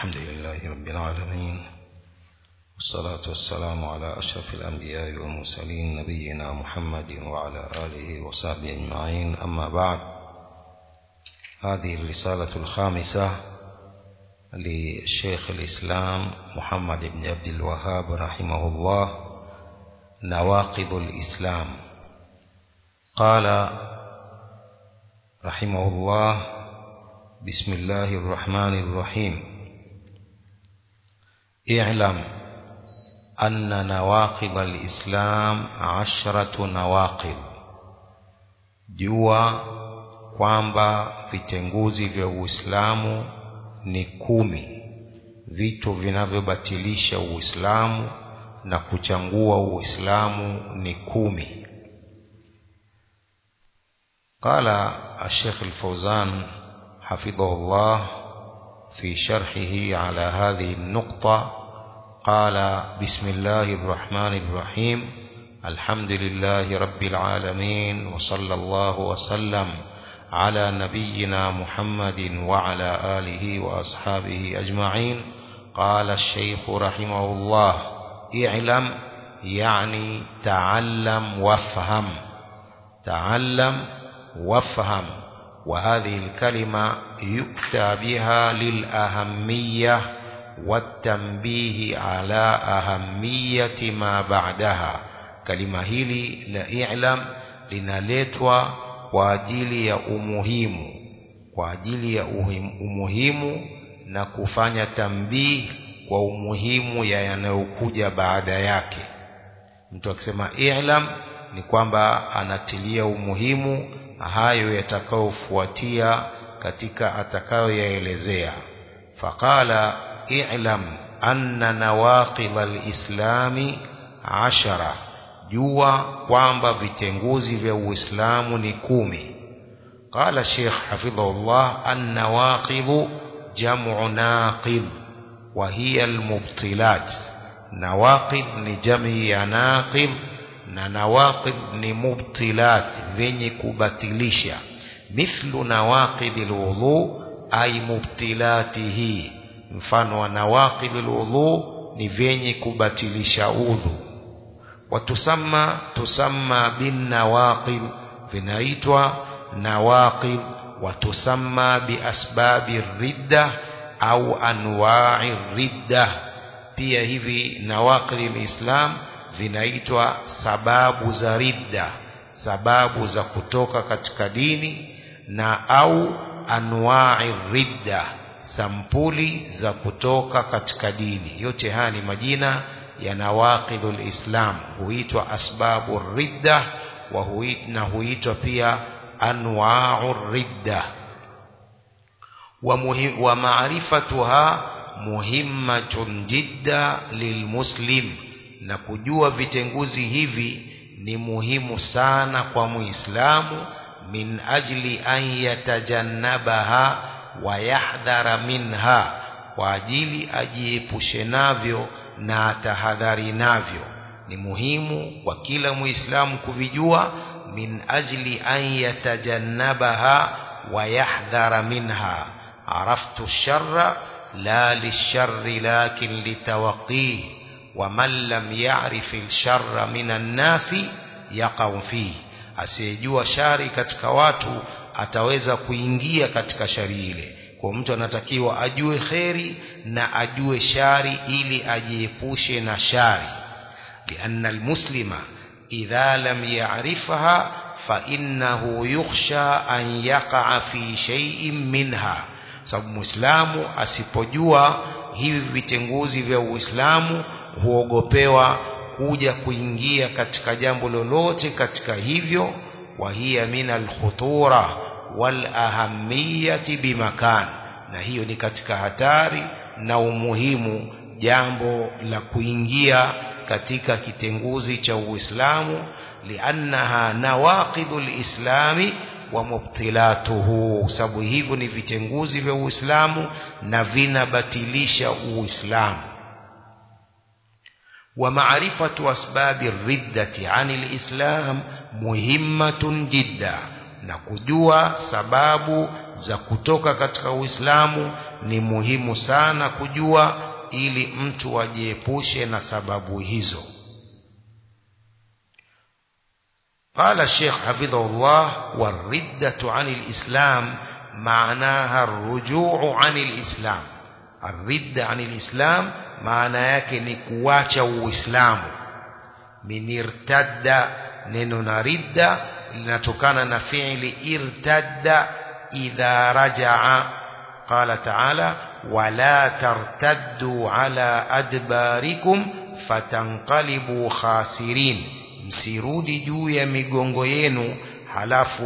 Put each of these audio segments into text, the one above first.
الحمد لله رب العالمين، والصلاة والسلام على أشرف الأنبياء والمرسلين نبينا محمد وعلى آله وصحبه أجمعين. أما بعد، هذه الرسالة الخامسة للشيخ الإسلام محمد بن عبد الوهاب رحمه الله، نواقض الإسلام. قال رحمه الله: بسم الله الرحمن الرحيم. اعلم أن نواقض الإسلام 10 نواقض. Jua kwamba vitenguzi vya Uislamu ni 10, vitu vinavyobatilisha Uislamu na kuchangua Uislamu ni 10. قال الشيخ الفوزان حفظه الله في شرحه على هذه النقطة، قال: بسم الله الرحمن الرحيم، الحمد لله رب العالمين، وصلى الله وسلم على نبينا محمد وعلى آله وأصحابه أجمعين. قال الشيخ رحمه الله: اعلم يعني تعلم وافهم، تعلم وافهم. وهذه الكلمة يؤتى بها للأهمية والتنبيه على أهمية ما بعدها. كلمة hili la i'lam linaletwa kwa ajili ya umuhimu, kwa ajili ya umuhimu na kufanya tambii kwa umuhimu ya yanayokuja baada yake. Mtu akisema i'lam ni kwamba anatilia umuhimu hayo yatakayofuatia katika atakayoyaelezea. Faqala: i'lam anna nawaqidh al-islami 10. Jua kwamba vitenguzi vya Uislamu ni 10. Qala Sheikh hafidhahullah: an-nawaqidh jam'u naqidh wa hiya al-mubtilat. Nawaqidh ni jamii ya naqidh na nawaqidh ni mubtilat, venye kubatilisha. Mithlu nawaqidhil wudhu ay mubtilatihi, mfano wa nawaqidhil wudhu ni venye kubatilisha udhu. Tusamma bin nawaqidh, vinaitwa nawaqidh. Watusamma bi asbabi ridda au anwa'i ridda, pia hivi nawaqidhil islam vinaitwa sababu za ridda, sababu za kutoka katika dini, na au anwa'i ridda, sampuli za kutoka katika dini. Yote haya ni majina ya nawaqidhul islam. Huitwa asbabu ridda na huitwa pia anwa'u ridda. Wa ma'rifatuha muhimmatun jidda lilmuslim, na kujua vitenguzi hivi ni muhimu sana kwa Muislamu. Min ajli an yatajannabaha wa yahdhara minha, kwa ajili ajiepushe navyo na atahadhari navyo. Ni muhimu kwa kila Muislamu kuvijua. Min ajli an yatajannabaha wa yahdhara minha. Araftu sharra la lisharri lakin litawaqih, ومن لم يعرف الشر من الناس يقع فيه. Asiyejua shari katika watu ataweza kuingia katika shari ile. Kwa mtu anatakiwa ajue kheri na ajue shari ili ajiepushe na shari. Lianna almuslima idha lam ya'rifha fa innahu yukhsha an yaqa'a fi shay'in minha. Sababu Muislamu asipojua hivi vitenguzi vya Uislamu huogopewa kuja kuingia katika jambo lolote katika hivyo. Wa hiya min al-khutura wal ahamiyati bimakan, na hiyo ni katika hatari na umuhimu jambo la kuingia katika kitenguzi cha Uislamu. Liannaha nawaqidhul islami wa mubtilatuhu, sababu hivyo ni vitenguzi vya Uislamu na vinabatilisha Uislamu. ومعرفة أسباب الردة عن الإسلام مهمة جدا. Na kujua sababu za kutoka katika Uislamu ni muhimu sana kujua ili mtu ajiepushe na sababu hizo. قال الشيخ حفظه الله: والردة عن الإسلام معناها الرجوع عن الإسلام. الردة عن الإسلام maana yake ni kuacha Uislamu. Min irtadda, neno na ridda linatokana na fi'li irtadda idha raja'a. Qala ta'ala: wala tartaddu ala adbarikum fatanqalibu khasirin, msirudi juu ya migongo yenu halafu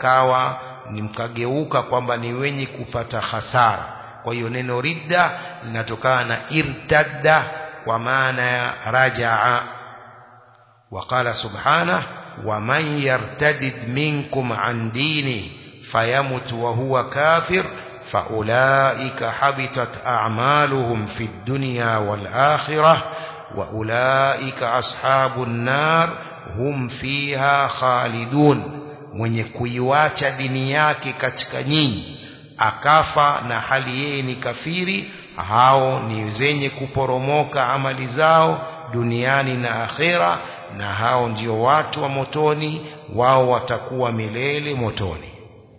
mkageuka kwamba ni wenye kupata hasara. Kwa hiyo neno ridda linatokana na irtadda kwa maana ya raja'a. وقال سبحانه: ومن يرتدد منكم عن دينه فيمت وهو كافر فأولئك حبطت أعمالهم في الدنيا والآخرة وأولئك أصحاب النار هم فيها خالدون. mwenye kuiacha dini yake katika nyinyi akafa na hali yeye ni kafiri, hao ni wenye kuporomoka amali zao duniani na akhera, na hao ndio watu wa motoni, wao watakuwa milele motoni.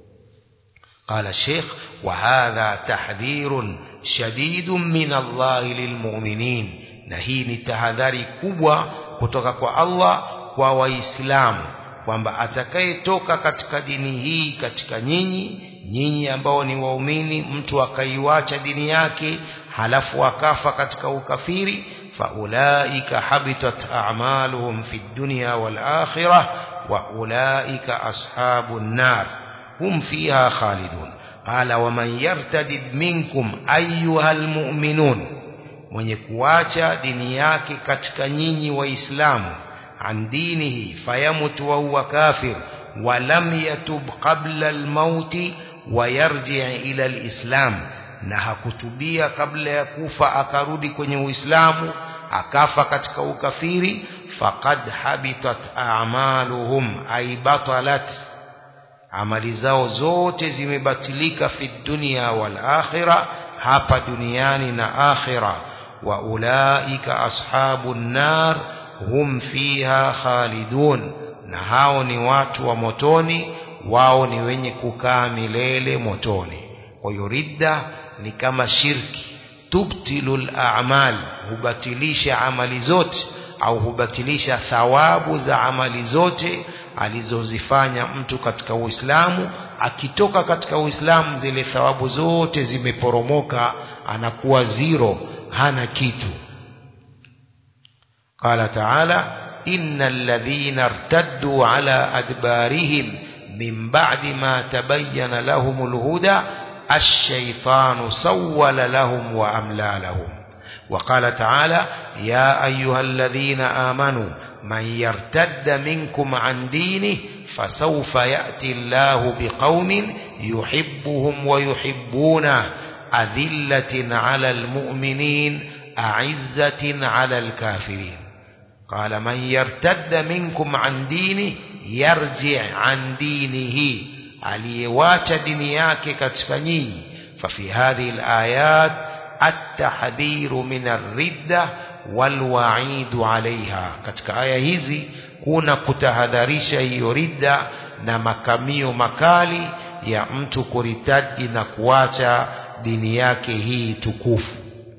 قال الشيخ: وهذا تحذير شديد من الله للمؤمنين. na hii ni tahadhari kubwa kutoka kwa Allah kwa waislamu, kwamba atakayetoka katika dini hii katika nyinyi ambao ni waumini, mtu akaiacha dini yake halafu akafa katika ukafiri, faulaika habitat a'maluhum fid dunya wal akhirah wa ulaika ashabun nar hum fiha khalidun. Qala: waman yartadid minkum ayyuhal mu'minun, mwenye kuacha dini yake katika nyinyi waislamu, an dinihi fayamutu wa huwa kafir wa lam yatub qabla al-mauti wa yarji' ila al-islam, na hakutubia kabla ya kufa akarudi kwenye Uislamu akafa katika ukafiri, faqad habitat a'maluhum, ay batalat, amali zao zote zimebatilika fi dunya wal akhirah, hapa duniani na akhirah. Wa ulaika ashabun nar hum fiha khalidun, na hao ni watu wa motoni, wao ni wenye kukaa milele motoni. Kwa hiyo ridda ni kama shirki, tubtilul a'mal, hubatilisha amali zote au hubatilisha thawabu za amali zote alizozifanya mtu katika Uislamu. Akitoka katika Uislamu zile thawabu zote zimeporomoka, anakuwa zero, hana kitu. قال تعالى: إن الذين ارتدوا على أدبارهم من بعد ما تبين لهم الهدى الشيطان سول لهم وأملى لهم. وقال تعالى: يا أيها الذين آمنوا من يرتد منكم عن دينه فسوف يأتي الله بقوم يحبهم ويحبونه أذلة على المؤمنين أعزة على الكافرين. قال: من يرتد منكم عن دينه يرجع عن دينه، aliyewacha dini yake katika nyinyi. ففي هذه الآيات التحذير من الردة والوعيد عليها. katika aya hizi kuna kutahadharisha hiyo ridda na makamio makali ya mtu kuritadi na kuacha dini yake hii tukufu.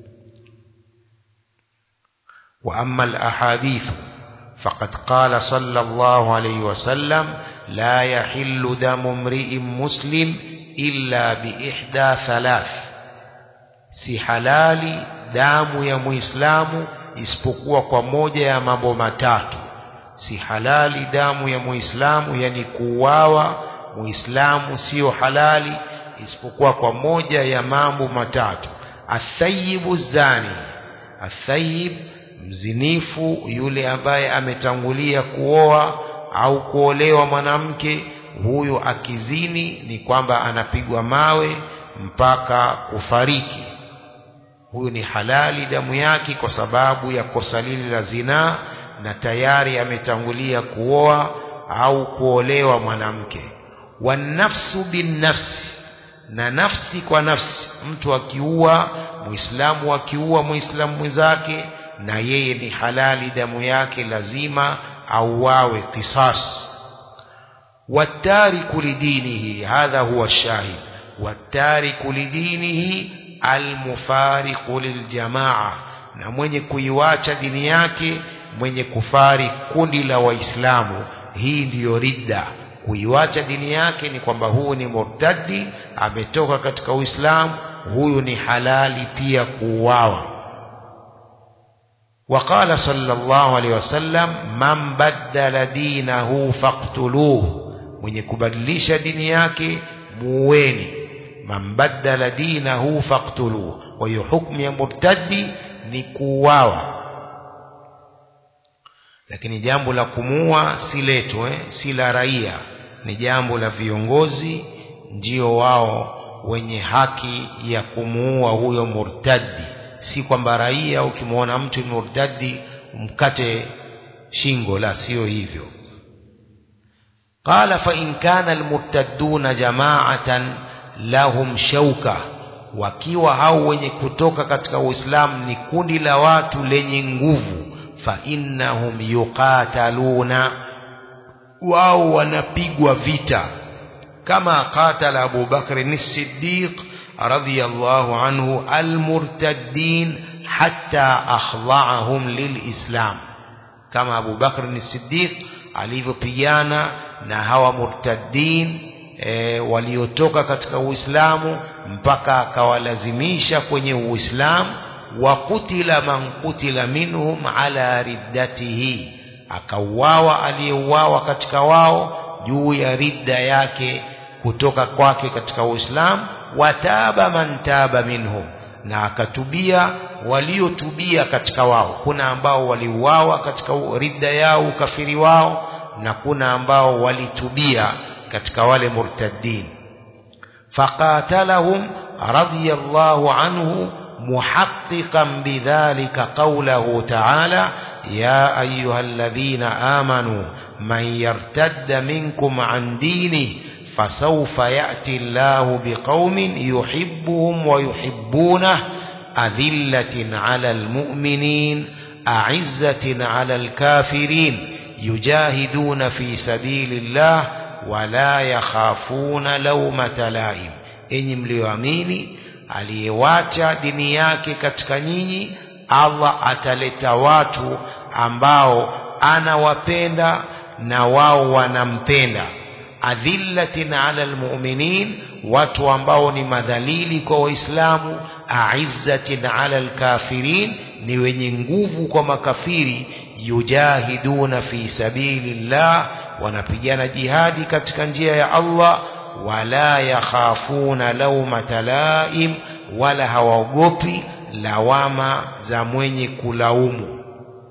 وأما الأحاديث فقد قال صلى الله عليه وسلم: لا يحل دم امرئ مسلم إلا بإحدى ثلاث. si halali damu ya muislamu isipokuwa kwa moja ya mambo matatu. si halali damu ya muislamu, yani kuuawa muislamu sio halali isipokuwa kwa moja ya mambo matatu. athayibu zani, athayib mzinifu, yule ambaye ametangulia kuoa au kuolewa mwanamke, huyu akizini ni kwamba anapigwa mawe mpaka kufariki. Huyu ni halali damu yake kwa sababu ya kosa lile la zinaa, na tayari ametangulia kuoa au kuolewa mwanamke. Wanafsu bin nafsi, na nafsi kwa nafsi, mtu akiua muislamu, akiua muislamu mwenzake, na yeye ni halali damu yake, lazima auawe qisas. Watariku lidinihi, hadha huwa الشاهد. Watariku lidinihi almufariqu liljamaa, na mwenye kuiwacha dini yake, mwenye kufari kundi la Waislamu, hii ndiyo ridda. Kuiwacha dini yake ni kwamba huu ni murtadi, ametoka katika Uislamu, huyu ni halali pia kuuawa. Waqala sallallahu alaihi wasallam, man baddala dinahu faqtuluhu, mwenye kubadilisha dini yake muweni. Man baddala dinahu faqtuluhu. Kwa hiyo hukumu ya murtadi ni kuuawa, lakini jambo la kumuua si letu, si la raia, ni jambo la viongozi, ndio wao wenye haki ya kumuua huyo murtadi. Si kwamba raia ukimuona mtu murtadi umkate shingo, la, sio hivyo. Qala fa in kana almurtadduna jama'atan lahum shauka, wakiwa hao wenye kutoka katika Uislamu ni kundi la watu lenye nguvu, fa innahum yuqataluna, wao wanapigwa vita, kama qatala Abu Bakr as-Siddiq radiyallahu anhu almurtaddin hatta akhda'ahum lilislam, kama Abu Bakr as-Siddiq alivyopigana na hawa murtaddin waliotoka katika Uislamu mpaka akawalazimisha kwenye Uislamu. Wa kutila man kutila minhum ala riddatihi, akauawa aliyeuawa katika wao juu ya ridda yake, kutoka kwake katika Uislamu. Wataba man taba minhum, na akatubia waliotubia katika wao. Kuna ambao waliuawa katika ridda yao, ukafiri wao, na kuna ambao walitubia katika wale murtaddin. Faqatalahum radiyallahu anhu muhaqqiqan bidhalika qawlahu ta'ala, ya ayyuhalladhina amanu man yartadda minkum an dini fasawfa ya'ti Allahu biqaumin yuhibbuhum wa yuhibbunah adhillatin 'alal mu'minin a'izzatin 'alal kafirin yujahiduna fi sabilillah wala yakhafuna lawmata laim. Enyi mlioamini, aliyewacha dini yake katika nyinyi, Allah ataleta watu ambao anawapenda na wao wanampenda. Adhillatin ala almu'minin, watu ambao ni madhalili kwa Waislamu. Aizzatin ala alkafirin, ni wenye nguvu kwa makafiri. Yujahiduna fi sabilillah, wanapigana jihadi katika njia ya Allah. Wala yakhafuna lawmata laim, wala hawaogopi lawama za mwenye kulaumu.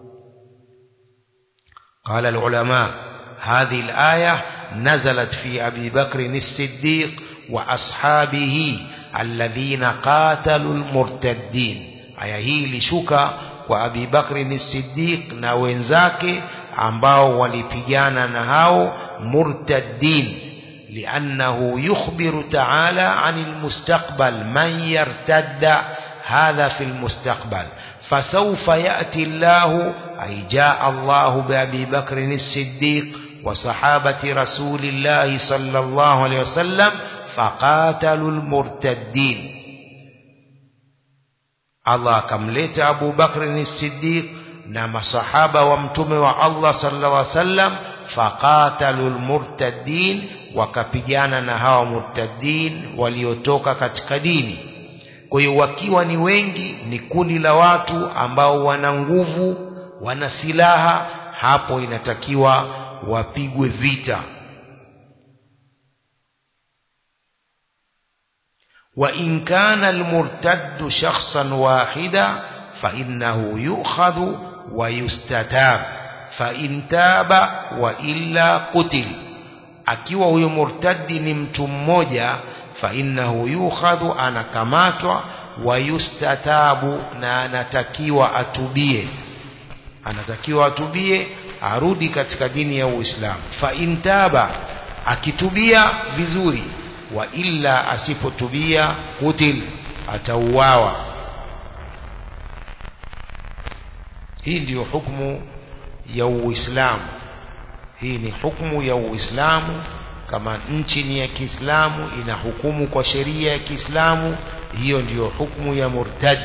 Qala alulama, hadhihi alaya nazalat fi Abi Bakr as-Siddiq wa ashabihi alladhina qatalu almurtaddin. Aya hii ilishuka kwa Abi Bakr as-Siddiq na wenzake ambao walipigana na hao murtaddin. لأنه يخبر تعالى عن المستقبل، من يرتد هذا في المستقبل. فسوف يأتي الله، أي جاء الله بأبي بكر الصديق وصحابة رسول الله صلى الله عليه وسلم فقاتلوا المرتدين. الله كملت أبو بكر الصديق نما صحابة ومتومة الله صلى الله عليه وسلم فقاتلوا المرتدين، wakapigana na hawa murtaddin waliotoka katika dini. Kwa hiyo wakiwa ni wengi, ni kundi la watu ambao wana nguvu, wana silaha, hapo inatakiwa wapigwe vita. Wa in kana almurtaddu shakhsan wahida fa innahu yu'khadhu wa yustatab fa in taba wa illa qutil. Akiwa huyo murtadi ni mtu mmoja, fa innahu yukhadhu, anakamatwa, wa yustatabu, na anatakiwa atubie, arudi katika dini ya Uislamu. Fa intaba, akitubia vizuri, wa illa asipotubia kutil, atauawa. Hii ndiyo hukumu ya Uislamu. Hii ni hukumu ya Uislamu. Kama nchi ni ya Kiislamu, ina hukumu kwa sheria ya Kiislamu, hiyo ndiyo hukumu ya murtad.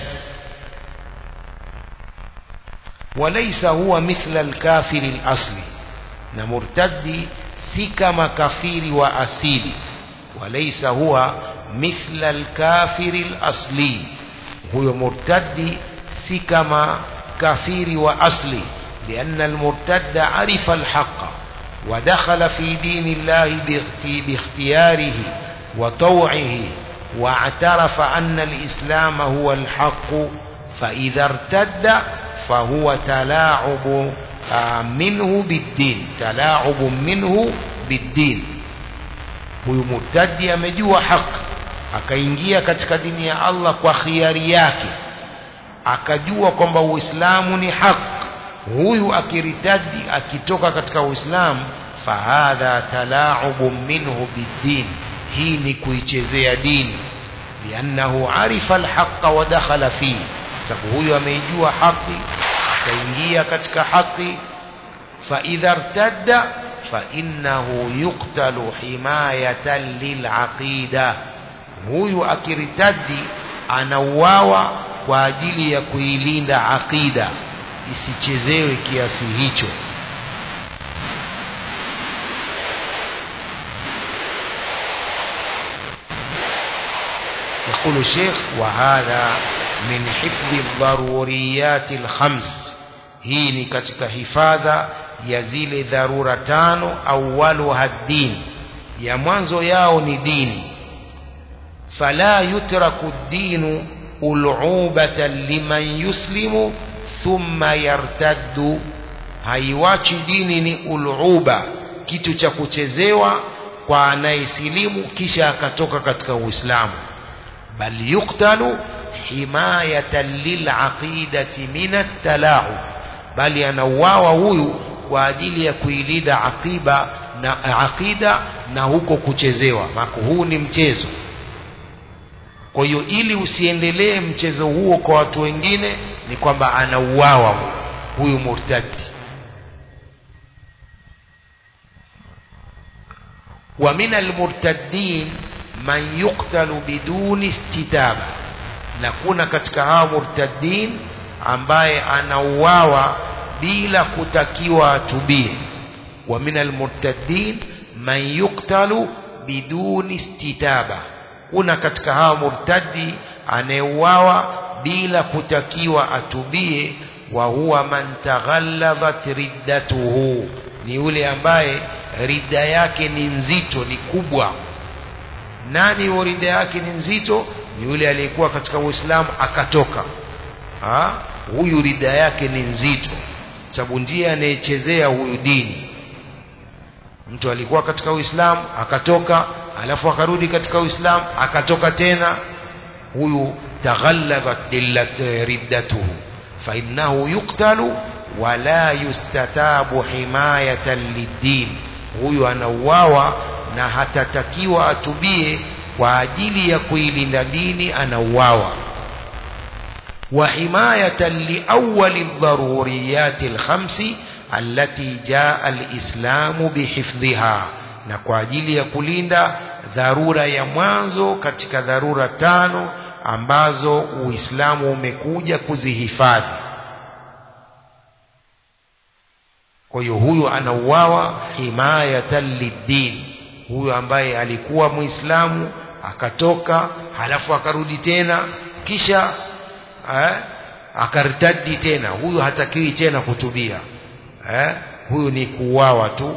Walaysa huwa mithla al-kafir al-asli, na murtadi si kama kafiri wa asili. Walaysa huwa mithla al-kafir al-asli, huyo murtadi si kama kafiri wa asli. لأن المرتد عرف الحق ودخل في دين الله باختياره وطوعه واعترف أن الإسلام هو الحق، فإذا ارتد فهو تلاعب منه بالدين، تلاعب منه بالدين. huyu murtadi amejua haki, akaingia katika dini ya Allah kwa khiari yake, akajua kwamba Uislamu ni haki. Huyu akiritadi, akitoka katika Uislamu, fahadha talaubu minhu biddin, hii ni kuichezea dini. Liannahu arifa alhaqa wa dakhala fihi, sababu huyu ameijua haki akaingia katika haki. Fa idha irtadda fa innahu yuqtalu himayatan lilaqida, huyu akiritadi anauawa kwa ajili ya kuilinda aqida isichezewe kiasi hicho. يقول الشيخ: وهذا من حفظ الضروريات الخمس، hii ni katika hifadha ya zile dharura tano. Awwaluha ad-din, ya mwanzo yao ni dini. Fala yutraku ad-dinu ul'ubatan liman yuslimu thumma yartaddu, haiwachi dini ni ul'uba, kitu cha kuchezewa kwa anayesilimu kisha akatoka katika Uislamu. Bal yuqtalu himayatan lil'aqidati min at-tala'ub, bali anauawa huyu kwa ajili ya kuilinda aqida na huko kuchezewa, mako huu ni mchezo. Kwa hiyo ili usiendelee mchezo huo kwa watu wengine, ni kwamba anauawa huyu murtadi. Wa min almurtaddin man yuqtalu biduni istitaba, na kuna katika hao murtaddin ambaye anauawa bila kutakiwa atubie. Wa min almurtaddin man yuqtalu biduni istitaba, kuna katika hao murtadi anauawa bila kutakiwa atubie. Wa huwa man taghallabat riddatuhu, ni yule ambaye ridda yake ni nzito, ni kubwa. Nani wa ridda yake ni nzito? Ni yule aliyekuwa katika Uislamu akatoka. Huyu ridda yake ni nzito, sababu ndiye anayechezea huyu dini. Mtu alikuwa katika Uislamu akatoka, alafu akarudi katika Uislamu akatoka tena, huyu taghallabat riddatuhu fa innahu yuqtalu wa la yustatabu himayatan lid-din, huyu anauawa na hatatakiwa atubie kwa ajili ya kuilinda dini, anauawa. Wa himayatan li awwali ad-daruriyat al-khamsi allati jaa al-islamu bihifdhiha, na kwa ajili ya kulinda dharura ya mwanzo katika dharura tano ambazo Uislamu umekuja kuzihifadhi. Kwa hiyo huyu anauawa himayatan lid-din, huyu ambaye alikuwa Muislamu akatoka, halafu akarudi tena, kisha akartadi tena, huyu hatakiwi tena kutubia. Huyu ni kuuawa tu.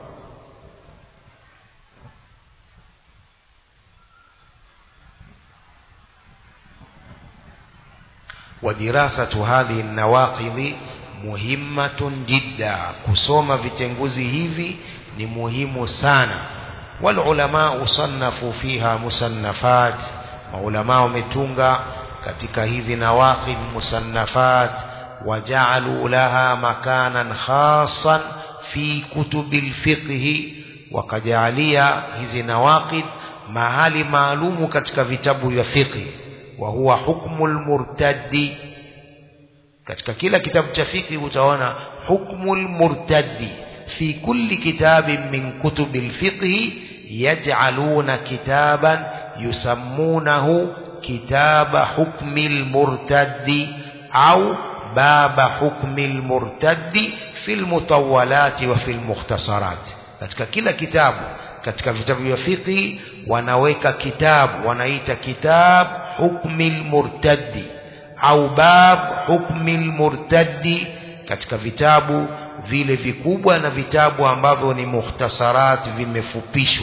Wadirasatu hadhihi an-nawaqidhi muhimmatun jidda, kusoma vitenguzi hivi ni muhimu sana. Wal ulama usannafu fiha musannafat, maulama wametunga katika hizi nawaqid musannafat. Waja'alu laha makanan khassan fi kutubil fiqh, wakajalia hizi nawaqid mahali maalumu katika vitabu vya fiqh. wa huwa hukmul murtaddi. Katika kila kitabu cha fiqh utaona hukmul murtaddi. fi kulli kitabin min kutubil fiqh yaj'aluna kitaban yusammunahu kitaba hukmil murtaddi au baba hukmil murtaddi fil mutawwalati wa fil mukhtasarat. Katika kila kitabu katika vitabu vya fiqh wanaweka kitabu, wanaita kitab hukmil murtaddi au bab hukmil murtaddi, katika vitabu vile vikubwa na vitabu ambavyo ni mukhtasarat, vimefupishwa.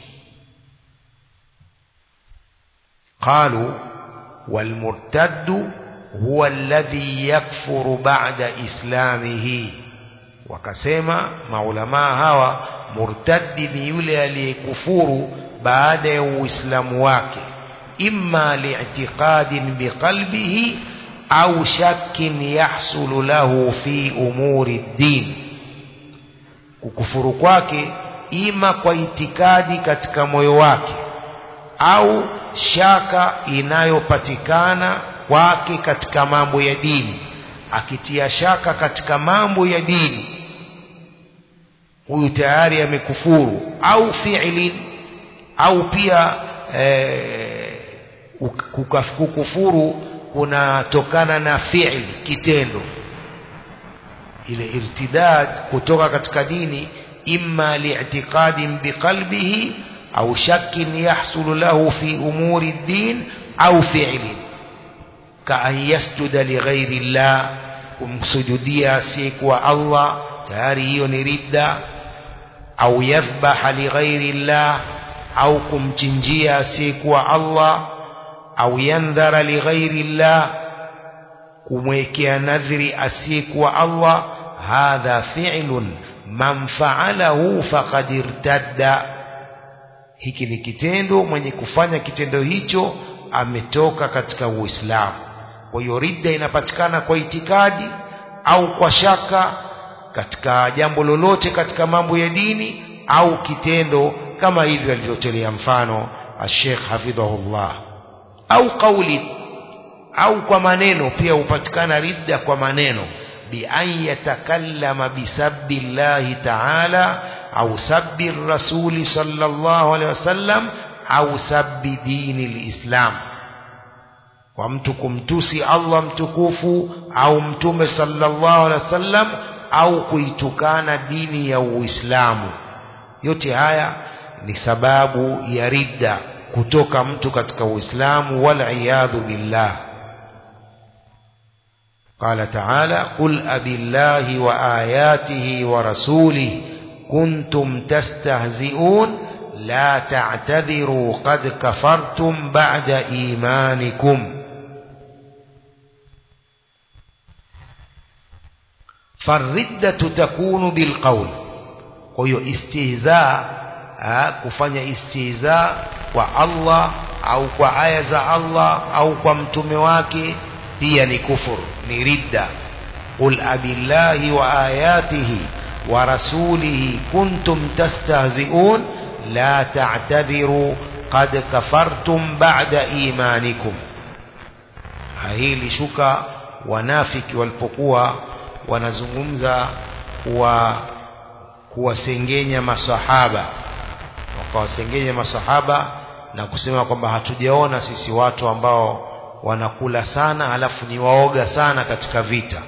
qalu wal murtaddu huwa alladhi yakfuru ba'da islamihi, wakasema maulama hawa murtaddi ni yule aliyekufuru baada ya uislamu wake, imma li'tiqadin biqalbihi au shakkin yahsulu lahu fi umuri ad-din. Kukufuru kwake ima kwa itikadi katika moyo wake au shaka inayopatikana kwake katika mambo ya dini. Akitia shaka katika mambo ya dini, huyu tayari amekufuru. Au fi'li, au pia kukufuru kunatokana na fi'li, kitendo. Ile irtidad kutoka katika dini imma li'tiqadin biqalbihi au shakkin yahsulu lahu fi umuri ad-din au fi'li, ka an yasjuda li ghairi Allah, kumsujudia asiyekuwa Allah, tayari hiyo ni ridda. Au yadhbaha li ghairi Allah, au kumchinjia asiyekuwa Allah. Au yandhara li ghairi Allah, kumwekea nadhiri asiyekuwa Allah. Hadha fi'lun man fa'alahu faqad irtadda, hiki ni kitendo, mwenye kufanya kitendo hicho ametoka katika Uislamu. Kwa hiyo ridda inapatikana kwa itikadi au kwa shaka katika jambo lolote katika mambo ya dini, au kitendo kama hivyo alivyotolea mfano Sheikh hafidhahullah. Au kauli, au kwa maneno pia hupatikana ridda kwa maneno, bi an yatakallama bisabbi Allah ta'ala au sabbi rasuli sallallahu alaihi wasallam au sabbi dini al-Islam, kwa mtu kumtusi Allah mtukufu au mtume sallallahu alaihi wasallam au kuitukana dini ya Uislamu. Yote haya ni sababu ya ridda, kutoka mtu katika Uislamu, wal iyadhu billah. Qala ta'ala qul abillahi wa ayatihi wa rasulihi kuntum tastahzi'un la ta'tadhiru qad kafartum ba'da imanikum. Farriddatu takunu bilqawl. Kwa hiyo istihza, kufanya istihza kwa Allah au kwa aya za Allah au kwa mtume wake pia ni kufuru, ni ridda. Qul abillahi wa ayatihi wa rasulihi kuntum tastahzi'un la ta'tadhiru qad kafartum ba'da imanikum. Hili shuka wanafiki walipokuwa wanazungumza kuwasengenya masahaba, wakawasengenya masahaba na kusema kwamba hatujaona sisi watu ambao wanakula sana halafu ni waoga sana katika vita.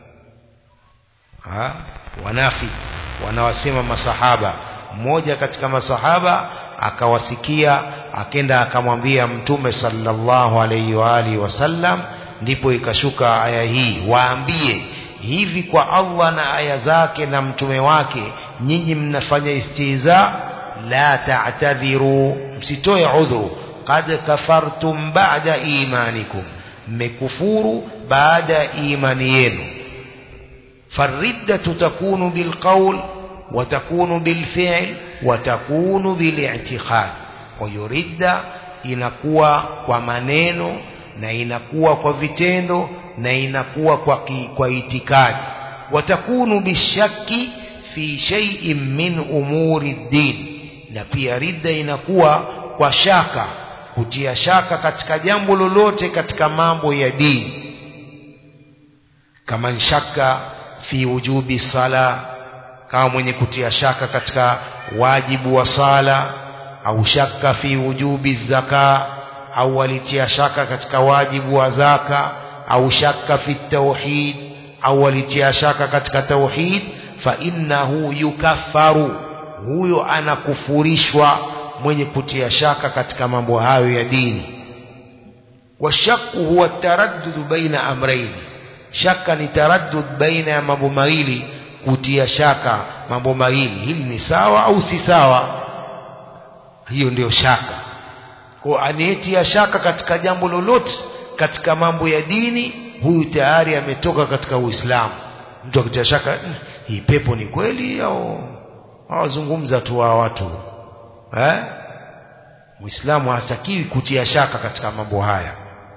Wanafiki wanawasema masahaba. Mmoja katika masahaba akawasikia, akenda akamwambia mtume sallallahu alayhi wa alihi wasallam, ndipo ikashuka aya hii, waambie hivi kwa Allah na aya zake na mtume wake nyinyi mnafanya istihza, la ta'tadhiru, msitoe udhuru, qad kafartum ba'da imanikum, mmekufuru baada ya imani yenu. Farriddatu takunu bilqawl wa takunu bilfi'l wa takunu bili'tiqad. Kwa hiyo ridda inakuwa kwa maneno na inakuwa kwa vitendo na inakuwa kwa itikadi. Watakunu bishaki fi shay'in min umuri ad-din, na pia ridda inakuwa kwa shaka kutia shaka katika jambo lolote katika mambo ya dini. Kama shaka fi wujubi sala, kama mwenye kutia shaka katika wajibu wa sala, au shaka fi wujubi zaka, au walitia shaka katika wajibu wa zaka, au shaka fi tauhid, au walitia shaka katika tauhid, fa innahu yukaffaru, huyo anakufurishwa mwenye kutia shaka katika mambo hayo ya dini. Washakku huwa taraddud baina amrayn, shaka ni taraddud baina ya mambo mawili, kutia shaka mambo mawili, hili ni sawa au si sawa, hiyo ndio shaka. Kwa anayetia shaka katika jambo lolote katika mambo ya dini, huyu tayari ametoka katika Uislamu. Mtu akitia shaka hii pepo ni kweli au hawazungumza tu wa watu, Muislamu hatakiwi kutia shaka katika mambo haya.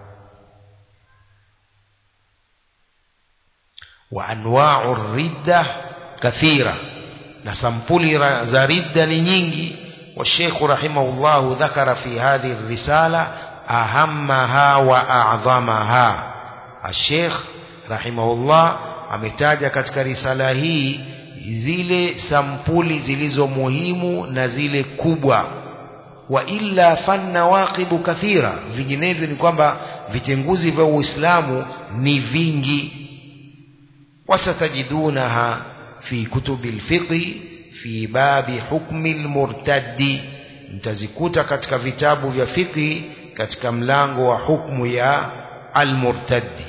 Wa anwa'u ridda kathira, na sampuli za ridda ni nyingi. والشيخ رحمه الله ذكر في هذه الرسالة أهمها وأعظمها. الشيخ رحمه الله ametaja katika risala hii zile sampuli zilizo muhimu na zile kubwa. Wa illa fannawaqidu kathira, vinginevyo ni kwamba vitenguzi vya Uislamu ni vingi. Wasatajidunaha fi kutubil fiqh fi babi hukmi almurtaddi, mtazikuta katika vitabu vya fiqh katika mlango wa hukmu ya almurtaddi.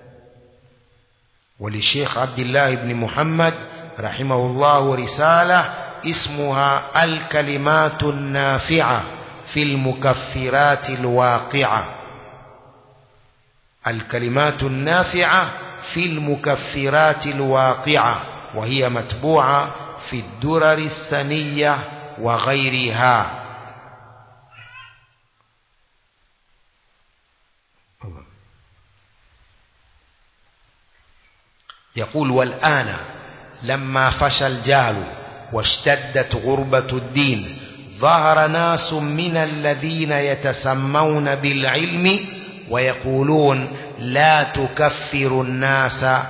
وللشيخ عبد الله بن محمد رحمه الله رسالة اسمها الكلمات النافعة في المكفرات الواقعة. الكلمات النافعة في المكفرات الواقعة، وهي مطبوعة في الدرر السنية وغيرها. يقول: والآن لما فشى الجهل واشتدت غربة الدين ظهر ناس من الذين يتسمون بالعلم ويقولون لا تكفر الناس.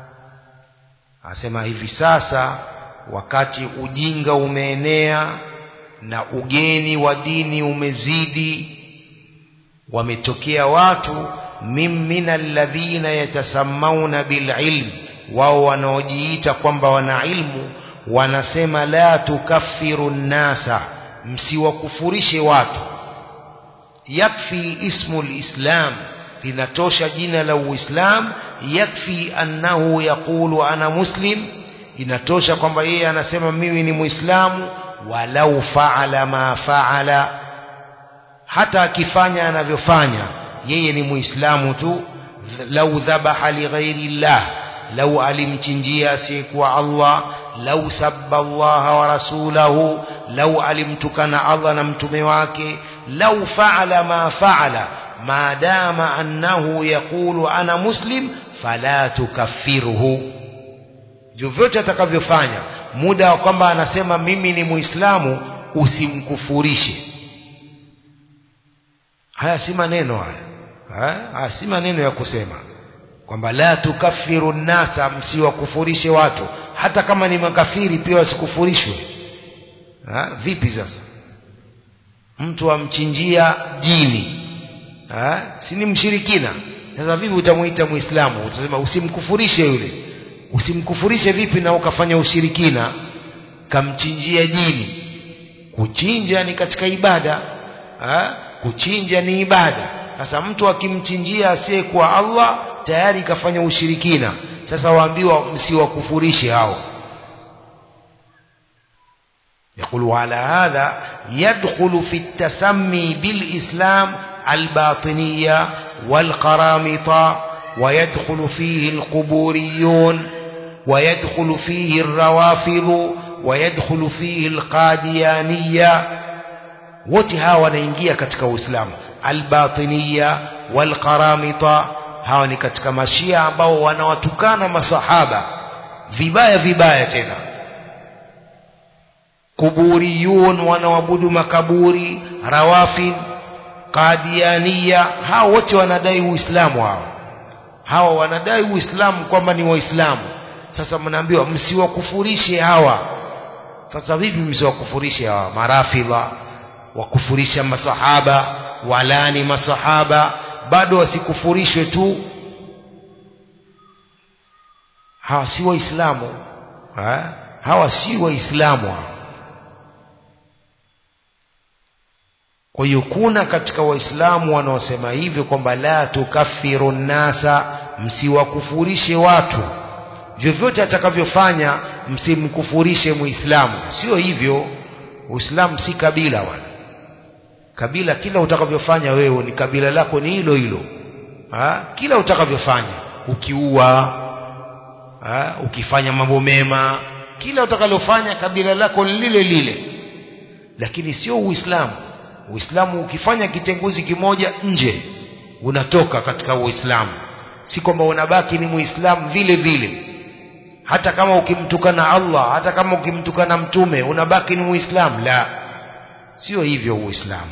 asema hivi sasa wakati ujinga umeenea na ugeni wa dini umezidi, wametokea watu min alladhina yatasammauna bililm, wao wanaojiita kwamba wana ilmu, wanasema la tukaffiru nnasa, msiwakufurishe watu. Yakfi ismu alislam, linatosha jina la Uislam. Yakfi annahu yaqulu ana muslim, inatosha kwamba yeye anasema mimi ni Muislamu. Walau faala ma faala, hata akifanya anavyofanya yeye ni Muislamu tu. Lau dhabaha li ghairi llah, lau alimchinjia asiyekuwa Allah. Lau sabba Allah wa rasulahu, lau alimtukana Allah na mtume wake. Lau faala ma faala maadama annahu yaqulu ana muslim fala tukaffiruhu, vyovyote atakavyofanya muda wa kwamba anasema mimi ni Muislamu, usimkufurishe. Haya si maneno haya si maneno ya kusema kwamba la tukaffiru nnasa, msiwakufurishe watu. Hata kama ni makafiri pia wasikufurishwe. Vipi sasa mtu amchinjia jini, si ni mshirikina? Sasa vipi utamuita Muislamu? Utasema usimkufurishe yule. Usimkufurishe vipi na ukafanya ushirikina? Kamchinjia jini. Kuchinja ni katika ibada, kuchinja ni ibada. Sasa mtu akimchinjia asiyekuwa Allah tayari kafanya ushirikina. Sasa waambiwa msiwakufurishe hao. يقول: وعلى هذا يدخل في التسمي بالإسلام الباطنية والقرامطة، ويدخل فيه القبوريون، ويدخل فيه الروافض، ويدخل فيه القاديانية. wote hawa wanaingia katika Uislamu. Albatiniya walqaramita, hawa ni katika mashia ambao wanawatukana masahaba vibaya vibaya tena. Kuburiyun, wanawabudu makaburi. Rawafid, Qadiania, hao wote wanadai Uislamu. Hawa wanadai Uislamu kwamba ni Waislamu. Sasa mnaambiwa msiwakufurishe hawa. Sasa vipi msiwakufurishe hawa? Marafidha wakufurisha masahaba, walani masahaba, bado wasikufurishwe tu. Hawa si Waislamu, hawa si Waislamu. Kwa hiyo kuna katika Waislamu wanaosema hivyo kwamba la tukaffiru nasa, msiwakufurishe watu, vyovyote atakavyofanya msimkufurishe Muislamu. Sio hivyo. Uislamu si kabila wala kabila. Kila utakavyofanya wewe ni kabila lako ni hilo hilo. Kila utakavyofanya, ukiua, ukifanya mambo mema, kila utakalofanya kabila lako lile lile. Lakini sio Uislamu. Uislamu ukifanya kitenguzi kimoja nje, unatoka katika Uislamu. Si kwamba unabaki ni Muislamu vile vile. Hata kama ukimtukana Allah, hata kama ukimtukana mtume, unabaki ni Muislamu. La, sio hivyo Uislamu.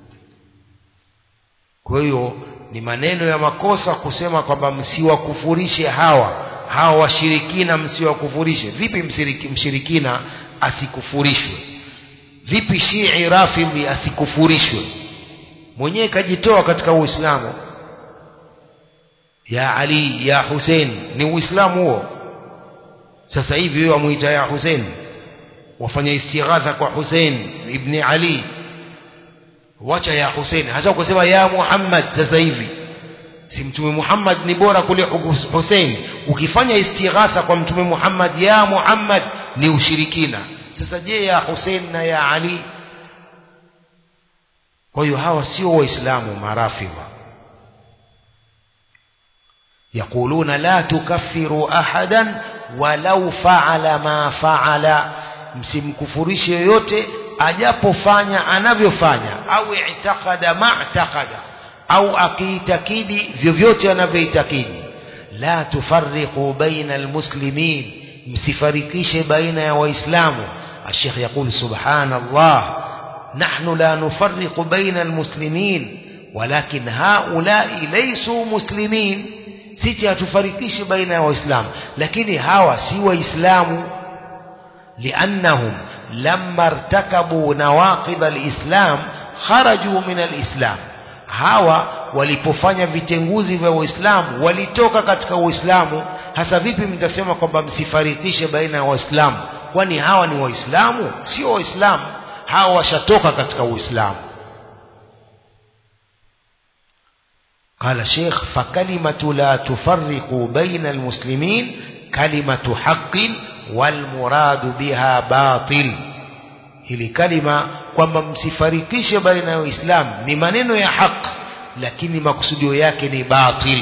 Kwa hiyo ni maneno ya makosa kusema kwamba msiwakufurishe hawa washirikina, msiwakufurishe. Vipi mshirikina asikufurishwe? Vipi Shii Rafidhi asikufurishwe? Mwenyewe kajitoa katika Uislamu. Ya Ali, ya Hussein, ni Uislamu huo. Sasa hivi wewe wamuita ya Hussein, wafanya istighatha kwa Hussein ibn Ali. Wacha ya Hussein, hasa kusema ya Muhammad. Sasa hivi si mtume Muhammad ni bora kuliko Hussein? Ukifanya istighatha kwa mtume Muhammad, ya Muhammad, ni ushirikina. Sasa je, ya Hussein na ya Ali? Kwa hiyo hawa sio Waislamu marafidha. Yaquluna la tukaffiru ahadan walau fa'ala ma fa'ala, msimkufurishe yoyote ajapofanya anavyofanya, au i'taqada ma'taqada, au akiitakidi vyovyote anavyoitakidi. La tufarriqu baina almuslimin, msifarikishe baina ya Waislamu. الشيخ يقول سبحان الله نحن لا نفرق بين المسلمين ولكن هؤلاء ليسوا مسلمين. sisi hatufarikishe baina ya Waislamu, lakini hawa si Waislamu. لأنهم لما ارتكبوا نواقض الإسلام خرجوا من الإسلام. hawa walipofanya vitenguzi vya Uislamu walitoka katika Uislamu. Hasa vipi mtasema kwamba msifarikishe baina ya Waislamu? Kwani hawa ni Waislamu? Sio Waislamu. Hawa washatoka katika Uislamu. قال الشيخ فكلمة لا تفرق بين المسلمين كلمة حق والمراد بها باطل. hili kalima kwamba msifarikishe baina ya Uislamu ni maneno ya haki, lakini makusudio yake ni batil.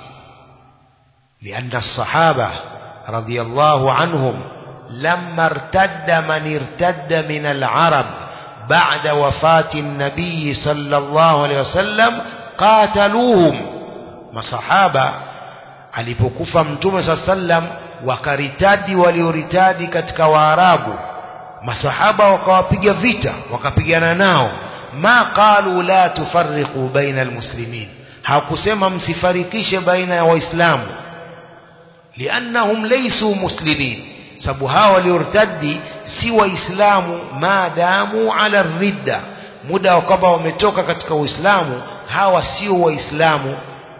لأن الصحابة رضي الله عنهم لما ارتد من ارتد من العرب بعد وفاة النبي صلى الله عليه وسلم قاتلوهم. masahaba alipokufa mtume sallam wakaritadi walioritadi katika Waarabu, masahaba wakawapiga vita, wakapigana nao. ma qalu la tufarriqu baina almuslimin, hakusema msifarikishe baina ya Waislamu. liannahum laysu muslimin, sababu hawa waliortadi si Waislamu. maadamu ala ridda, muda wakaba wametoka katika Uislamu, hawa sio Waislamu.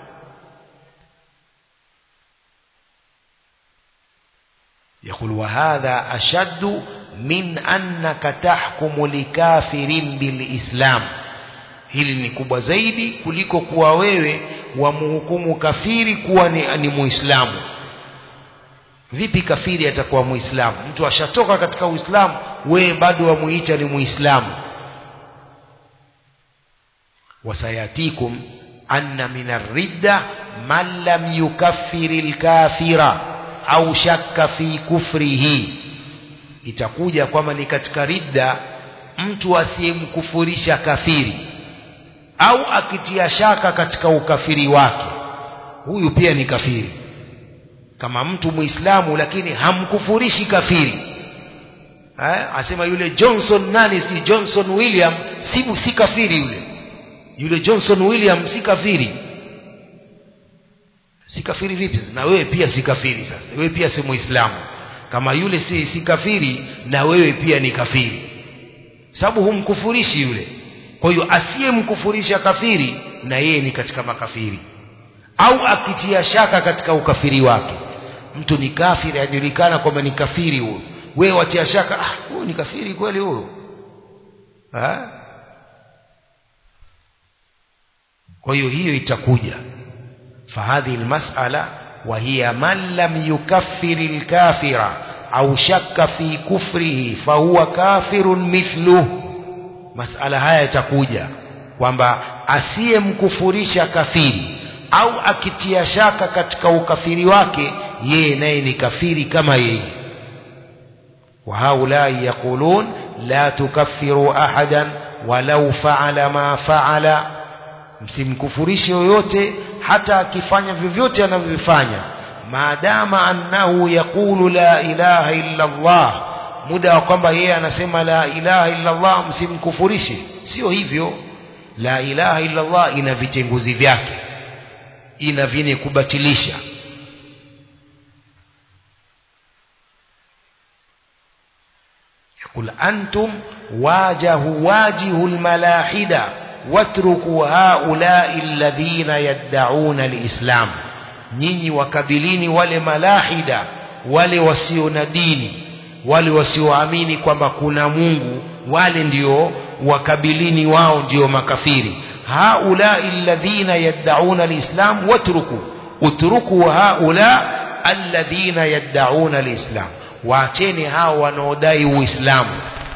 يقول وهذا أشد من أنك تحكم لكافر بالإسلام. hili ni kubwa zaidi kuliko kuwa wewe wamhukumu kafiri kuwa ni Muislamu. Vipi kafiri atakuwa Muislamu? Mtu ashatoka katika Uislamu, wewe bado wamuita ni Muislamu. wasayatikum anna min ar-ridda man lam yukaffir al-kafira au shakka fi kufrihi. itakuja kwamba ni katika ridda mtu asiyemkufurisha kafiri au akitia shaka katika ukafiri wake, huyu pia ni kafiri. Kama mtu Muislamu lakini hamkufurishi kafiri, asema yule Johnson nani si Johnson William si kafiri yule, yule Johnson William si kafiri. Si kafiri vipi? Na wewe pia si kafiri. Sasa wewe pia si Muislamu. Kama yule si kafiri, na wewe pia ni kafiri, sababu humkufurishi yule. Kwa hiyo asiyemkufurisha kafiri na yeye ni katika makafiri, au akitia shaka katika ukafiri wake. Mtu ni kafiri, ajulikana kwamba ni kafiri huyo, wewe watia shaka, huyo ni kafiri kweli huyo? Kwa hiyo itakuja. Fahadhi almas'ala wa hiya man lam yukaffir alkafira au shakka fi kufrihi fahuwa kafirun mithluhu. Masala haya itakuja kwamba asiyemkufurisha kafiri au akitia shaka katika ukafiri wake, yeye naye ni kafiri kama yeye. Wa haulai yaqulun la tukaffiru ahadan walau fa'ala ma fa'ala, msimkufurishe yoyote hata akifanya vyovyote anavyofanya, maadama annahu yaqulu la ilaha illa Allah, muda wa kwamba yeye anasema la ilaha illa Allah, msimkufurishe. Sio hivyo. La ilaha illa Allah ina vitenguzi vyake, ina vyenye kubatilisha. Yakul antum wajihu almalahida watruku haulai alladhina yad'una alislam, nyinyi wakabilini wale malahida, wale wasio na dini, wale wasioamini kwamba kuna Mungu, wale ndio wakabilini, wao ndio makafiri. Haulai alladhina yad'una alislam utruku haula alladhina yad'una alislam, waacheni hao wanaodai Uislamu.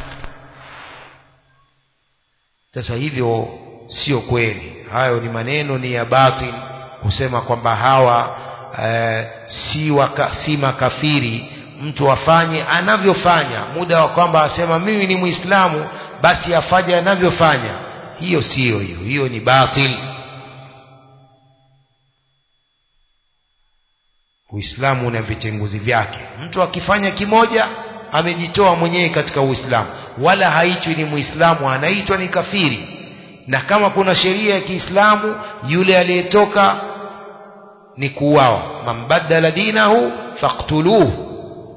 Sasa hivyo sio kweli, hayo ni maneno, ni ya batil kusema kwamba hawa si makafiri. Mtu afanye anavyofanya, muda wa kwamba asema mimi ni Muislamu, basi afanye anavyofanya. Hiyo sio hiyo ni batil. Uislamu una vitenguzi vyake. Mtu akifanya kimoja amejitoa mwenyewe katika Uislamu, wala haitwi ni Muislamu, anaitwa ni kafiri. Na kama kuna sheria ya Kiislamu, yule aliyetoka ni kuuawa. Man badala dinahu faqtuluhu.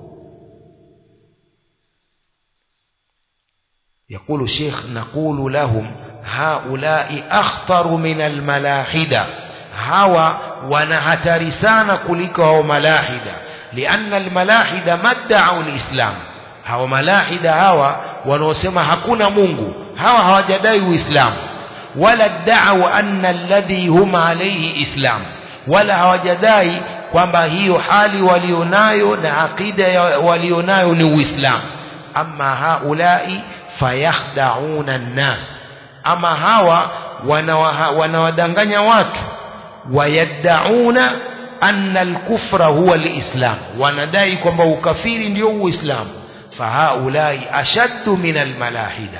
يقول الشيخ نقول لهم هؤلاء أخطر من الملاحدة، هوا ونهتري سانا كلك هو ملاحدة، لأن الملاحدة ما ادعوا الإسلام. هوا ملاحدة هوا ونوسما hakuna Mungu، هوا hawajadai Uislamu، ولا ادعوا أن الذي هم عليه إسلام، ولا hawajadai kwamba hiyo hali walionayo na akida walionayo ni Uislamu. Amma haulai fayakhda'una an-nas, ama hawa wanawadanganya watu. Wayad'una anna al-kufra huwa al-islam, wanadai kwamba ukafiri ndio Uislamu. Fahaulai ashaddu min al-malahida.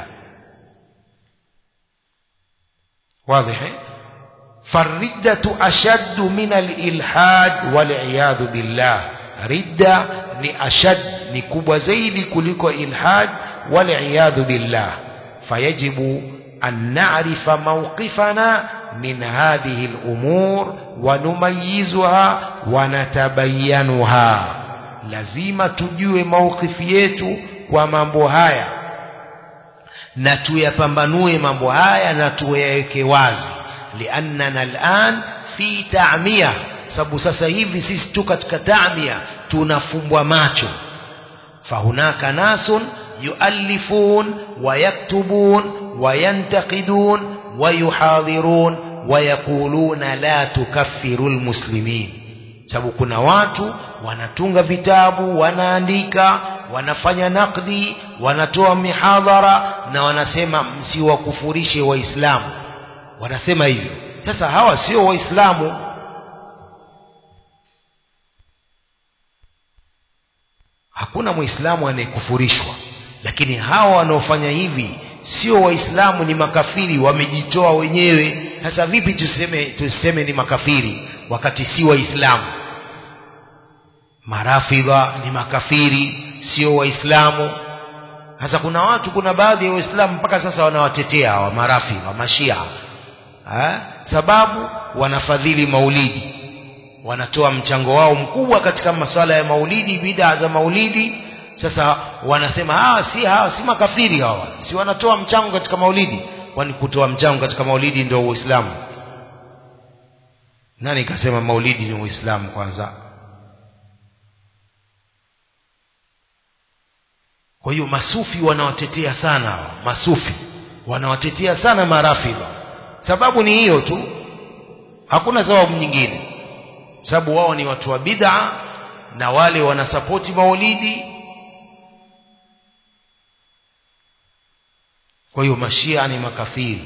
wazi? Fariddatu ashaddu min al-ilhad wal-iyadhu billah. Ridda ni ashad, ni kubwa zaidi kuliko ilhad والعياذ بالله. فيجب أن نعرف موقفنا من هذه الأمور ونميزها ونتبينها. lazima tujue mawqifi yetu kwa mambo haya na tuyapambanue mambo haya na tuyaweke wazi. liannana al'an fi ta'miyah, sababu sasa hivi sisi tu katika ta'miyah, tunafumbwa macho. fahunaka nasun يؤلفون ويكتبون وينتقدون ويحاضرون ويقولون لا تكفروا المسلمين. sababu kuna watu wanatunga vitabu, wanaandika, wanafanya nakdi, wanatoa mihadhara na wanasema msiwakufurishe Waislamu. Wanasema hivyo. Sasa hawa sio Waislamu. Hakuna Muislamu anayekufurishwa, lakini hawa wanaofanya hivi sio Waislamu, ni makafiri, wamejitoa wenyewe. Sasa vipi tuseme ni makafiri wakati si Waislamu? Marafidha ni makafiri, sio Waislamu. Sasa kuna baadhi ya Waislamu mpaka sasa wanawatetea hawa marafidha, mashia. sababu wanafadhili maulidi, wanatoa mchango wao mkubwa katika masuala ya maulidi, bid'a za maulidi. Sasa wanasema si makafiri hawa, si wanatoa mchango katika maulidi. Kwani kutoa mchango katika maulidi ndio Uislamu? Nani kasema maulidi ni Uislamu kwanza? Kwa hiyo masufi wanawatetea sana hawa, masufi wanawatetea sana marafidha. Sababu ni hiyo tu, hakuna sababu nyingine. Sababu wao ni watu wa bid'a na wale wanasapoti maulidi. Kwa hiyo mashia ni makafiri.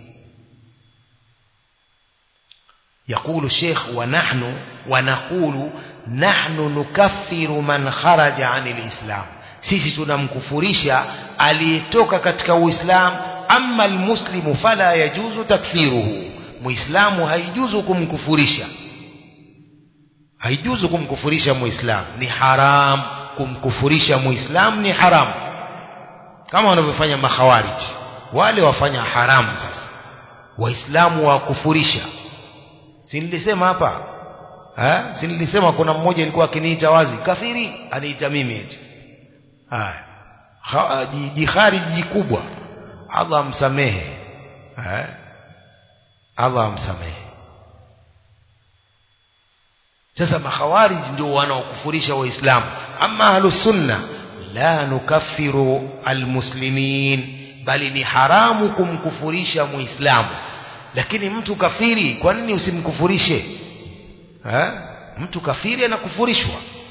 يقول الشيخ ونقول نحن نكفر من خرج عن الإسلام. sisi tunamkufurisha aliyetoka katika Uislamu. Amma almuslimu fala yajuzu takfiruhu, muislamu haijuzu kumkufurisha, haijuzu kumkufurisha muislamu, ni haram kumkufurisha muislamu, ni haram, kama wanavyofanya makhawarij. Wale wafanya haramu. Sasa waislamu wakufurisha. Si nilisema hapa si nilisema kuna mmoja alikuwa akiniita wazi kafiri, aniita mimi eti jikhariji kubwa. Allah amsamehe, Allah amsamehe. Sasa makhawarij ndio wanaokufurisha waislamu. Amma ahlus sunna la nukaffiru almuslimin, bali ni haramu kumkufurisha muislamu. Lakini mtu kafiri, kwa nini usimkufurishe? Mtu kafiri anakufurishwa.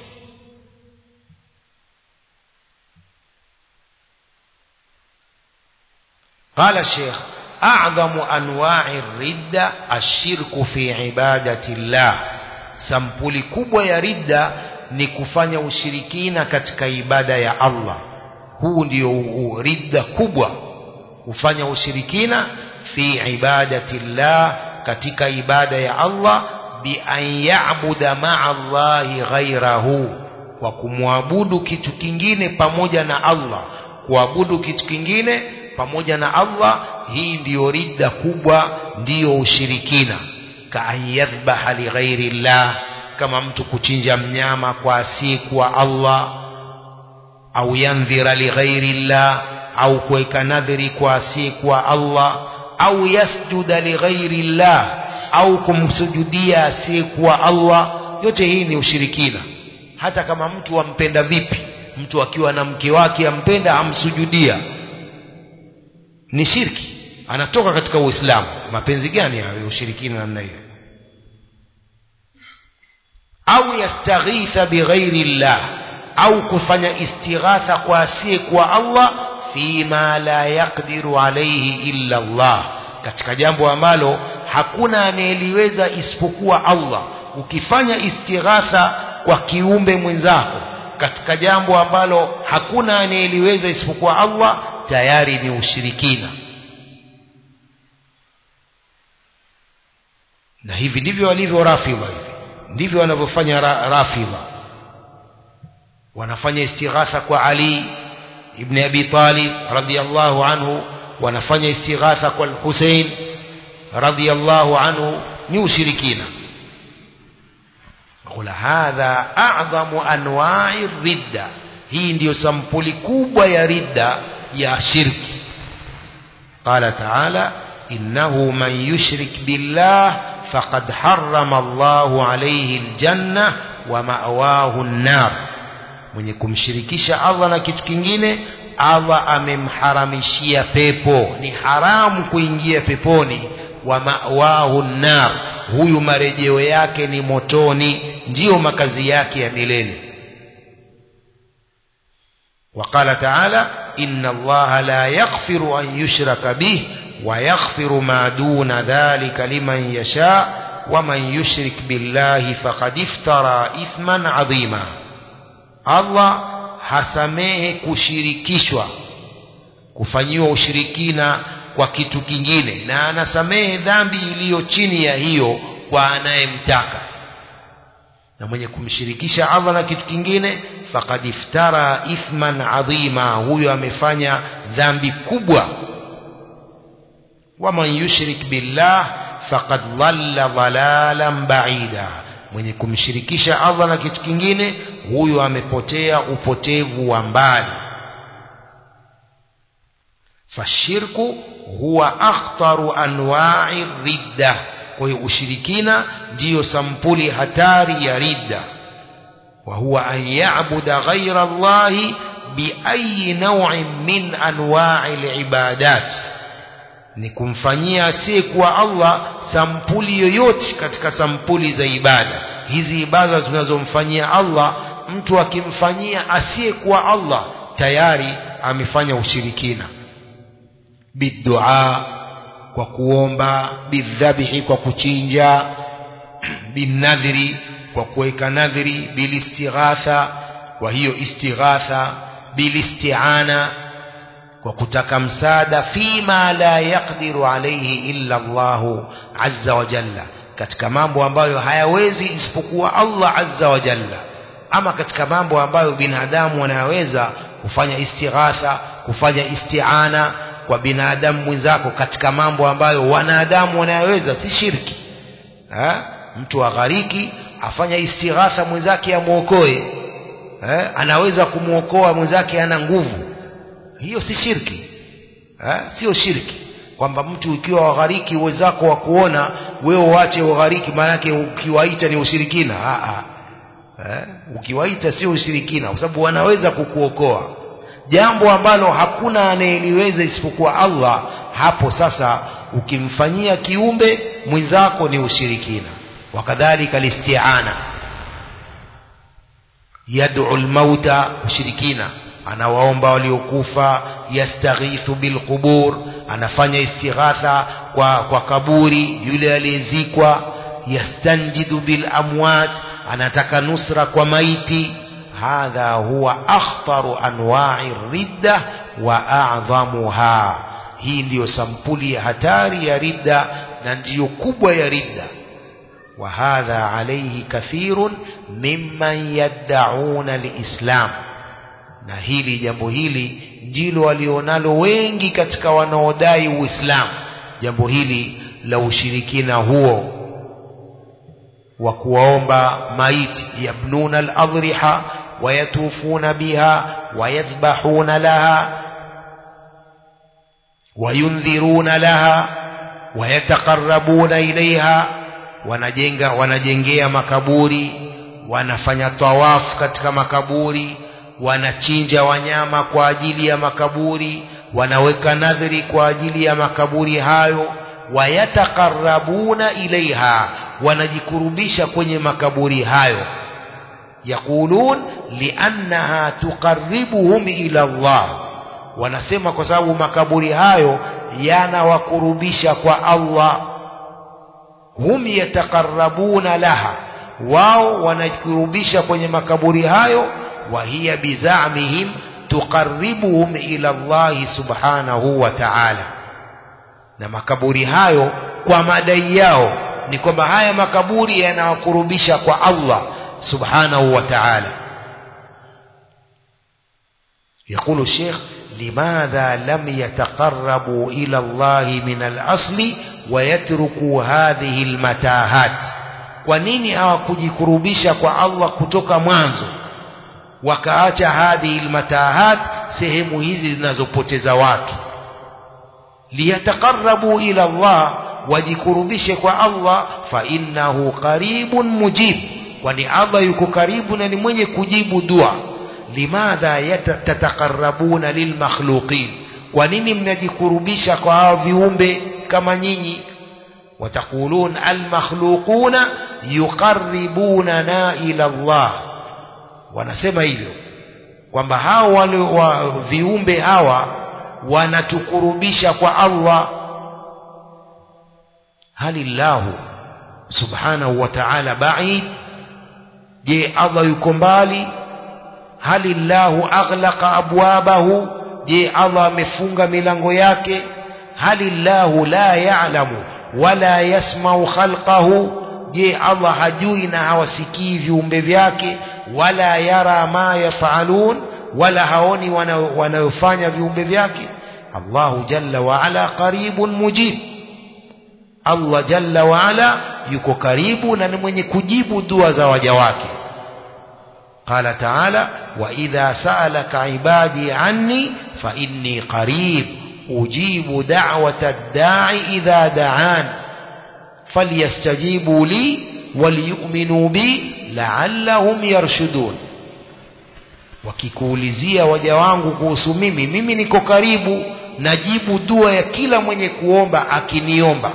قال الشيخ أعظم أنواع الردة الشرك في عبادة الله. sampuli kubwa ya ridda ni kufanya ushirikina katika ibada ya Allah. Huu ndio ridda kubwa, kufanya ushirikina fi ibadati Allah, katika ibada ya Allah, bi an ya'buda ma'a Allahi ghayrahu, kwa kumwabudu kitu kingine pamoja na Allah, kuabudu kitu kingine pamoja na Allah. Hii ndiyo ridda kubwa, ndiyo ushirikina. Ka an yadhbaha li ghairi Allah, kama mtu kuchinja mnyama kwa asiyekuwa Allah, au yandhira li ghairi Allah, au kuweka nadhiri kwa asiyekuwa Allah, au yasjuda li ghairi Allah, au kumsujudia asiyekuwa Allah. Yote hii ni ushirikina. Hata kama mtu ampenda vipi, mtu akiwa na mke wake ampenda, amsujudia, ni shirki, anatoka katika Uislamu. Mapenzi gani hayo? Ushirikina namna hiyo. Au yastaghitha bighairi Allah, au kufanya istighatha kwa asiyekuwa Allah, fima la yaqdiru alayhi illa Allah, katika jambo ambalo hakuna anayeliweza isipokuwa Allah. Ukifanya istighatha kwa kiumbe mwenzako katika jambo ambalo hakuna anayeliweza isipokuwa Allah, tayari ni ushirikina. Na hivi ndivyo walivyo Rafidha, hivi ndivyo wanavyofanya Rafidha. Wanafanya istighatha kwa Ali ibn Abi Talib radhiyallahu anhu, wanafanya istighatha kwa Hussein radhiyallahu anhu, ni ushirikina. Qul hadha a'zamu anwa'i ridda, hii ndiyo sampuli kubwa ya ridda, ya shirki. Qala ta'ala innahu man yushrik billah faqad harrama Allahu alayhi aljanna wa ma'wahu an-nar, mwenye kumshirikisha Allah na kitu kingine, Allah amemharamishia pepo, ni haramu kuingia peponi. Wa ma'wahu an-nar, huyu marejeo yake ni motoni, ndiyo makazi yake ya milele. وقال تعالى إن الله لا يغفر أن يشرك به ويغفر ما دون ذلك لمن يشاء ومن يشرك بالله فقد افترى إثما عظيما. Allah hasamehe kushirikishwa, kufanyiwa ushirikina kwa kitu kingine, na anasamehe dhambi iliyo chini ya hiyo kwa anayemtaka. Na mwenye kumshirikisha Allah na kitu kingine, faqad iftara ithman adhima, huyo amefanya dhambi kubwa. Wa man yushrik billah, faqad dhalla dhalalan ba'ida, mwenye kumshirikisha Allah na kitu kingine huyo amepotea upotevu wa mbali. Fashirku huwa akhtaru anwa'i ridda, kwa hiyo ushirikina ndiyo sampuli hatari ya ridda. Wa huwa an ya'buda ghayra Allahi bi ayi naw'in min anwa'i al-ibadat, ni kumfanyia asiyekuwa Allah sampuli yoyote katika sampuli za ibada. Hizi ibada tunazomfanyia Allah, mtu akimfanyia asiyekuwa Allah tayari amefanya ushirikina. Bidua, kwa kuomba, bidhabihi, kwa kuchinja, binadhiri, kwa kuweka nadhiri, bilistighatha, kwa hiyo istighatha, bilisti'ana, kwa kutaka msaada, fima la yaqdiru alayhi illa Allahu azza wa jalla, katika mambo ambayo hayawezi isipokuwa Allah azza wa jalla. Ama katika mambo ambayo binadamu wanaweza kufanya istighatha, kufanya isti'ana kwa binadamu mwenzako, katika mambo ambayo wanadamu wanaweza, si shirki. Mtu aghariki afanya istighatha mwenzake amuokoe, anaweza kumuokoa mwenzake ana nguvu, hiyo si shirki. Sio shirki kwamba mtu ukiwa waghariki wenzako wa kuona wewe uache waghariki, maana yake ukiwaita ni ushirikina. Ukiwaita sio ushirikina, kwa sababu wanaweza kukuokoa, jambo ambalo hakuna anayeliweza isipokuwa Allah. Hapo sasa ukimfanyia kiumbe mwenzako ni ushirikina. Wakadhalika listi'ana, yad'u al-mauta, ushirikina, anawaomba waliokufa. Yastaghithu bilqubur, anafanya istighatha kwa kaburi yule aliyezikwa. Yastanjidu bil amwat, anataka nusra kwa maiti. Hadha huwa akhtaru anwa'i ridda wa a'dhamuha, hii ndiyo sampuli ya hatari ya ridda na ndiyo kubwa ya ridda. Wa hadha alayhi kathirun mimman yad'una al-islam, na hili jambo hili ndilo walionalo wengi katika wanaodai Uislamu, jambo hili la ushirikina huo wa kuwaomba maiti. Yabnuna al-adriha wa yatufuna biha wa yadhbahuna laha wa yundhiruna laha wa yataqarrabuna ilayha, wanajengea makaburi, wanafanya tawafu katika makaburi, wanachinja wanyama kwa ajili ya makaburi, wanaweka nadhiri kwa ajili ya makaburi hayo. Wayataqarrabuna ilaiha, wanajikurubisha kwenye makaburi hayo. Yaqulun liannaha tuqarribuhum ila Allah, wanasema kwa sababu makaburi hayo yanawakurubisha kwa Allah. Hum yataqarrabuna laha, wao wanajikurubisha kwenye makaburi hayo. Wa hiya bizamihim tuqarribuhum ila Allah subhanahu wa ta'ala, na makaburi hayo kwa madai yao ni kwamba haya makaburi yanawakurubisha kwa Allah subhanahu wa ta'ala. يقول الشيخ لماذا لم يتقربوا إلى الله من الأصل ويتركوا هذه المتاهات؟ kwa nini hawakujikurubisha kwa Allah kutoka mwanzo wakaacha hadhihi almatahat, sehemu hizi zinazopoteza watu? Liyataqarrabu ila Allah, wajikurubishe kwa Allah. Fa innahu qaribun mujib, kwani Allah yuko karibu na ni mwenye kujibu dua. Limadha tataqarrabuna lilmakhluqin, kwa nini mnajikurubisha kwa hao viumbe kama nyinyi? Wataqulun almakhluquna yuqarribunana ila Allah, wanasema hivyo kwamba hao wale wa viumbe hawa wanatukurubisha kwa Allah. Halillahu subhanahu wa ta'ala ba'id, je Allah yuko mbali? Halillahu aghlaqa abwabahu, je Allah amefunga milango yake? Halillahu la ya'lamu wala yasma'u khalqahu, je Allah hajui na hawasikii viumbe vyake? Wala yara ma yafalun, wala haoni wanayofanya viumbe vyake? Allahu jalla wa ala qaribun mujib, Allah jalla wa ala yuko karibu na ni mwenye kujibu dua za waja wake. Qala ta'ala, wa idha sa'alaka ibadi anni fa inni qarib ujibu da'wata ad-da'i idha da'an falyastajibu li waliyu'minu bi la'allahum yarshudun. Wakikuulizia waja wangu kuhusu mimi niko karibu, najibu dua ya kila mwenye kuomba akiniomba.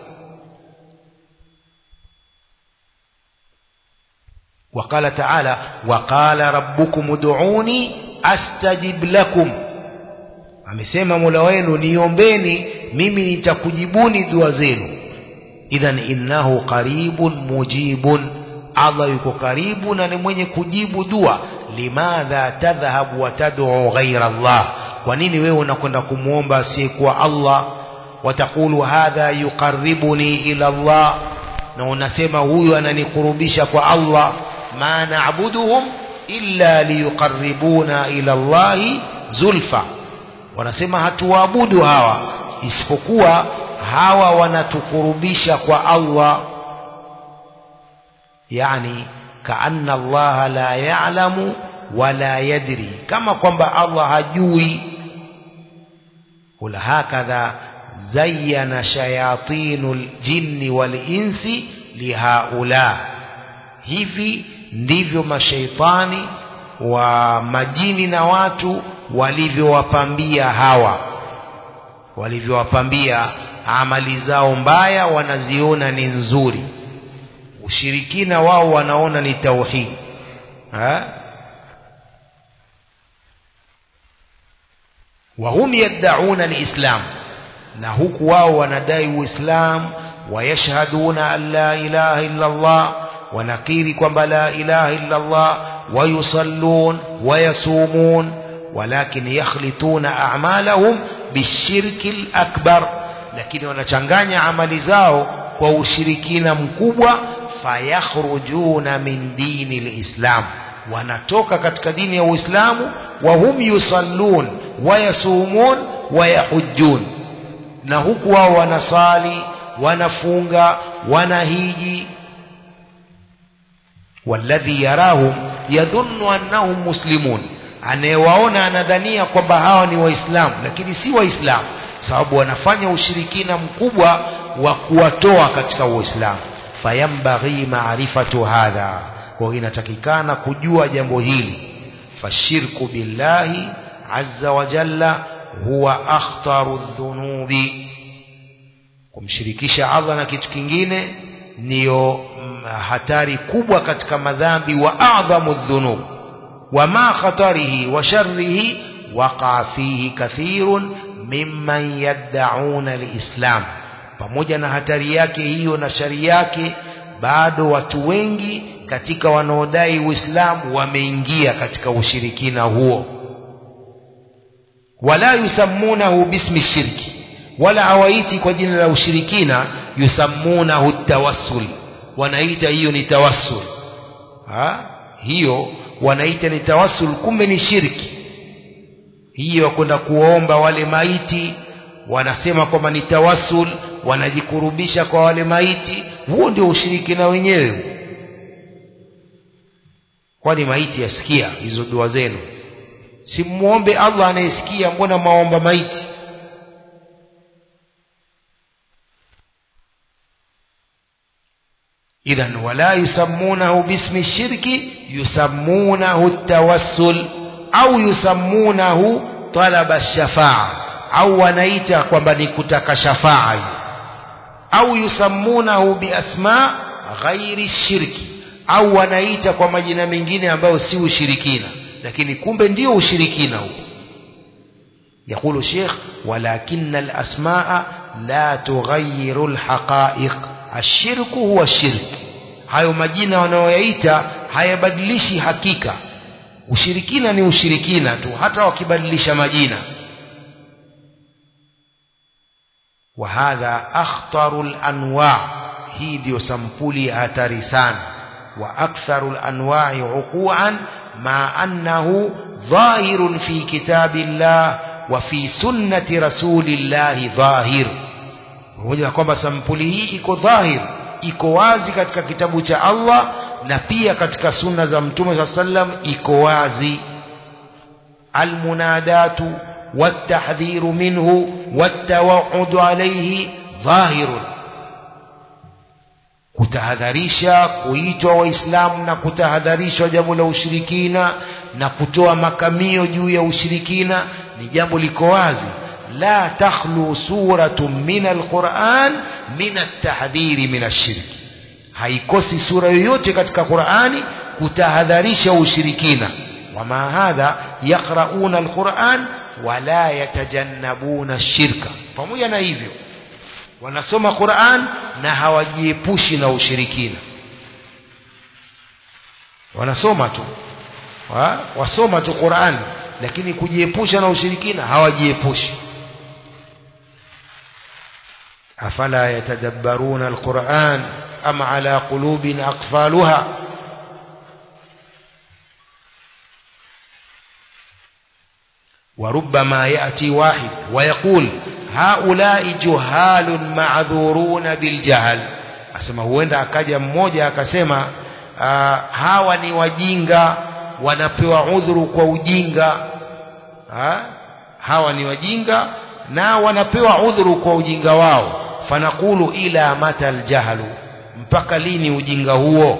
وقال تعالى وقال ربكم ادعوني استجب لكم, amesema Mola wenu niombeni mimi nitakujibuni dua zenu. Idhan innahu qaribun mujibun, Allah yuko karibu na ni mwenye kujibu dua. Limadha tadhhabu wa tad'u ghayra Allah, kwa nini wewe unakwenda kumuomba asiyekuwa Allah? Watakulu hadha yuqarribuni ila Allah, na unasema huyu ananikurubisha kwa Allah. Ma na'buduhum illa liyuqarribuna ila Allahi zulfa, wanasema hatuwaabudu hawa isipokuwa hawa wanatukurubisha kwa Allah. Yani kaanna Allah la ya'lamu wala yadri, kama kwamba Allah hajui. Kula hakadha zayyana shayatinul jinni wal insi lihaula, hivi ndivyo mashaitani wa majini na watu walivyowapambia hawa, walivyowapambia amali zao mbaya wanaziona ni nzuri, ushirikina wao wanaona ni tauhid. wa hum yad'una al-islam, na huku wao wanadai uislamu. Wayashhaduna an la ilaha illa Allah, wanakiri kwamba la ilaha illa Allah. Wayusallun wayasumun, walakin yakhlituna a'malahum bishirki al-akbar, lakini wanachanganya amali zao kwa ushirikina mkubwa. Fayakhrujuna min dini al-islam, wanatoka katika dini ya Uislamu. Wa hum yusallun wayasumun wayahujjun, na huku wao wanasali, wanafunga, wanahiji. Walladhi yarahum yadhunnu annahum muslimun, anayewaona anadhania kwamba hawa ni waislamu, lakini si waislamu, sababu wanafanya ushirikina mkubwa wa kuwatoa katika uislamu. Fayambaghi ma'rifatu hadha, kwa inatakikana kujua jambo hili. Fashirku billahi azza wa jalla huwa akhtaru dhunubi, kumshirikisha Allah na kitu kingine ndiyo hatari kubwa katika madhambi. Wa a'dhamu dhunub wa ma khatarihi wa sharrihi waqa fihi kathirun mimman yad'una al-islam, pamoja na hatari yake hiyo na shari yake, bado watu wengi katika wanaodai Uislamu wameingia katika ushirikina huo. Wala yusammunahu bismi shirki, wala hawaiti kwa jina la ushirikina. Yusammunahu tawassul, wanaita hiyo ni tawassul. Hiyo wanaita ni tawassul, kumbe ni shirki. Hiyo kwenda kuomba wale maiti, wanasema kwamba ni tawassul, wanajikurubisha kwa wale maiti. Huo ndio ushirikina wenyewe. Kwani maiti yasikia hizo dua zenu? Si muombe Allah anayesikia, mbona maomba maiti? Idhan wala yusammunahu bismi shirki, yusammunahu tawassul au yusammunahu talaba shafa'a, au wanaita kwamba ni kutaka shafa'a, au yusammunahu bi asma ghairi shirki, au wanaita kwa majina mengine ambayo si ushirikina, lakini kumbe ndio ushirikina huo. يقول الشيخ ولكن الأسماء لا تغير الحقائق، الشرك هو الشرك. hayo majina wanaoyaita hayabadilishi hakika. Ushirikina ni ushirikina tu, hata wakibadilisha majina. وهذا أخطر الأنواع، hii ndio sampuli hatari sana. وأكثر الأنواع عقوعا مع أنه ظاهر في كتاب الله وفي سنة رسول الله ظاهر، pamoja na kwamba sampuli hii iko dhahir, iko wazi katika kitabu cha Allah na pia katika sunna za Mtume sallam iko wazi. Almunadatu watahdhiru minhu watawaudu alayhi dhahirun, kutahadharisha, kuitwa waislamu na kutahadharishwa jambo la ushirikina na kutoa makamio juu ya ushirikina ni jambo liko wazi. La takhlu suratun min alquran min at-tahdhiri min ash-shirki, haikosi sura yoyote katika Qur'ani kutahadharisha ushirikina. Wama hadha yaqra'una alquran wala yatajannabuna ash-shirka, pamoja na hivyo wanasoma Qur'an na hawajiepushi na ushirikina. Wanasoma tu wasoma tu Qur'an, lakini kujiepusha na ushirikina hawajiepushi. Afala yatadabbaruna alquran am ala qulubin aqfaluha. وربما يأتي واحد ويقول هؤلاء جهال معذورون بالجهل. asema huenda akaja mmoja akasema hawa ni wajinga wanapewa udhuru kwa ujinga. Hawa ni wajinga na wanapewa udhuru kwa ujinga wao. Fanaqulu ila mata aljahlu, mpaka lini ujinga huo?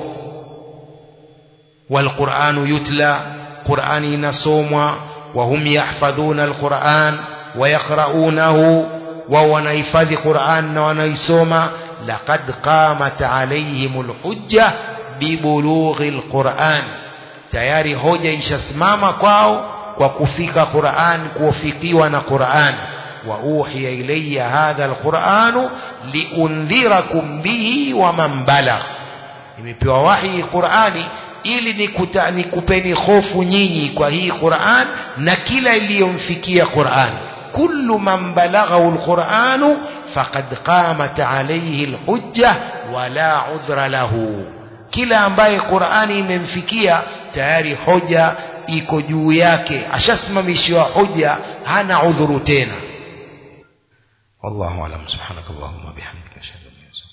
Walquranu yutla, Qur'ani inasomwa. Wahum yahfadhuna alquran wa yaqra'unahu, wa wanahifadhi Qur'an na wanaisoma. Laqad qamat alayhimul hujja bibulughi alquran, tayari hoja ishasimama kwao kwa kufika Qur'an, kufikiwa na Qur'an. Wa uhiya ilayya hadha alquranu liundhirakum bihi wa man balagh, imepewa wahi Qur'ani ili nikupeni hofu nyinyi kwa hii Qur'an na kila iliyomfikia Qur'an. Kullu man balaghahu alquranu faqad qamat alayhi alhujja wala udhra lahu, kila ambaye Qur'ani imemfikia tayari hoja iko juu yake, ashasimamishiwa hoja, hana udhuru tena. Wallahu a'lam. Subhanakallahumma bihamdika ashhadu an la ilaha illa anta